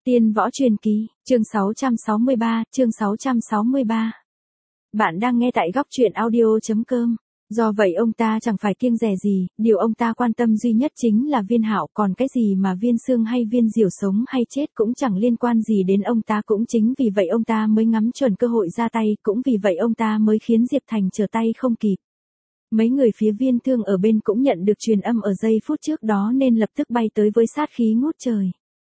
Tiên võ truyền kỳ, chương 663. Bạn đang nghe tại góc truyện audio.com. Do vậy ông ta chẳng phải kiêng dè gì, điều ông ta quan tâm duy nhất chính là Viên Hạo, còn cái gì mà Viên Xương hay Viên Diểu sống hay chết cũng chẳng liên quan gì đến ông ta, cũng chính vì vậy ông ta mới ngắm chuẩn cơ hội ra tay, cũng vì vậy ông ta mới khiến Diệp Thành trở tay không kịp. Mấy người phía Viên Thương ở bên cũng nhận được truyền âm ở giây phút trước đó nên lập tức bay tới với sát khí ngút trời.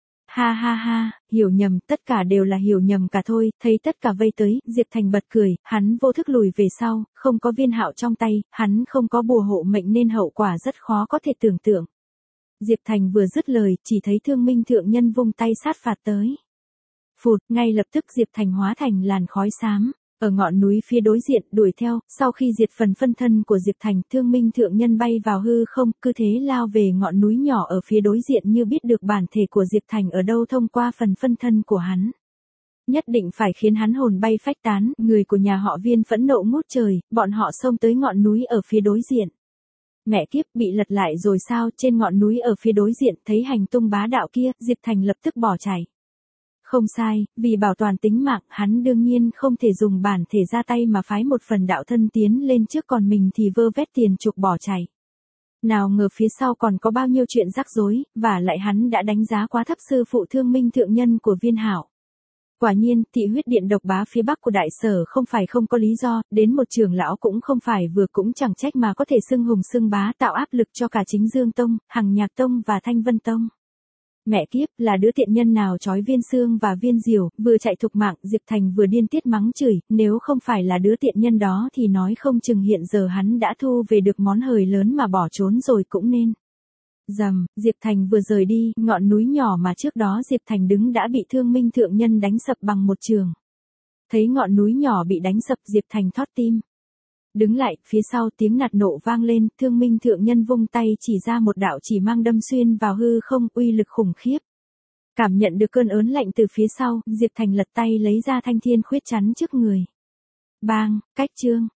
Ha ha ha, hiểu nhầm, tất cả đều là hiểu nhầm cả thôi, thấy tất cả vây tới, Diệp Thành bật cười, hắn vô thức lùi về sau, không có Viên Hạo trong tay, hắn không có bùa hộ mệnh nên hậu quả rất khó có thể tưởng tượng. Diệp Thành vừa dứt lời, chỉ thấy Thương Minh thượng nhân vung tay sát phạt tới. Phụt, ngay lập tức Diệp Thành hóa thành làn khói xám. Ở ngọn núi phía đối diện đuổi theo, sau khi diệt phần phân thân của Diệp Thành, Thương Minh thượng nhân bay vào hư không, cứ thế lao về ngọn núi nhỏ ở phía đối diện, như biết được bản thể của Diệp Thành ở đâu thông qua phần phân thân của hắn. Nhất định phải khiến hắn hồn bay phách tán, người của nhà họ Viên phẫn nộ ngút trời, bọn họ xông tới ngọn núi ở phía đối diện. Mẹ kiếp, bị lật lại rồi sao? Trên ngọn núi ở phía đối diện thấy hành tung bá đạo kia, Diệp Thành lập tức bỏ chạy. Không sai, vì bảo toàn tính mạng, hắn đương nhiên không thể dùng bản thể ra tay mà phái một phần đạo thân tiến lên trước, còn mình thì vơ vét tiền chuộc bỏ chạy. Nào ngờ phía sau còn có bao nhiêu chuyện rắc rối, và lại hắn đã đánh giá quá thấp sư phụ Thương Minh thượng nhân của Viên Hạo. Quả nhiên, thị huyết điện độc bá phía bắc của đại sở không phải không có lý do, đến một trưởng lão cũng không phải vừa, cũng chẳng trách mà có thể xưng hùng xưng bá, tạo áp lực cho cả Chính Dương Tông, Hằng Nhạc Tông và Thanh Vân Tông. Mẹ kiếp, là đứa tiện nhân nào trói Viên Xương và Viên Diểu, vừa chạy thục mạng, Diệp Thành vừa điên tiết mắng chửi, nếu không phải là đứa tiện nhân đó thì nói không chừng hiện giờ hắn đã thu về được món hời lớn mà bỏ trốn rồi cũng nên. Rầm, Diệp Thành vừa rời đi, ngọn núi nhỏ mà trước đó Diệp Thành đứng đã bị Thương Minh thượng nhân đánh sập bằng một trường. Thấy ngọn núi nhỏ bị đánh sập, Diệp Thành thót tim. Đứng lại, phía sau tiếng nạt nộ vang lên, Thương Minh thượng nhân vung tay chỉ ra một đạo chỉ mang đâm xuyên vào hư không, uy lực khủng khiếp. Cảm nhận được cơn ớn lạnh từ phía sau, Diệp Thành lật tay lấy ra thanh thiên khuyết chắn trước người. Bang, cách chương.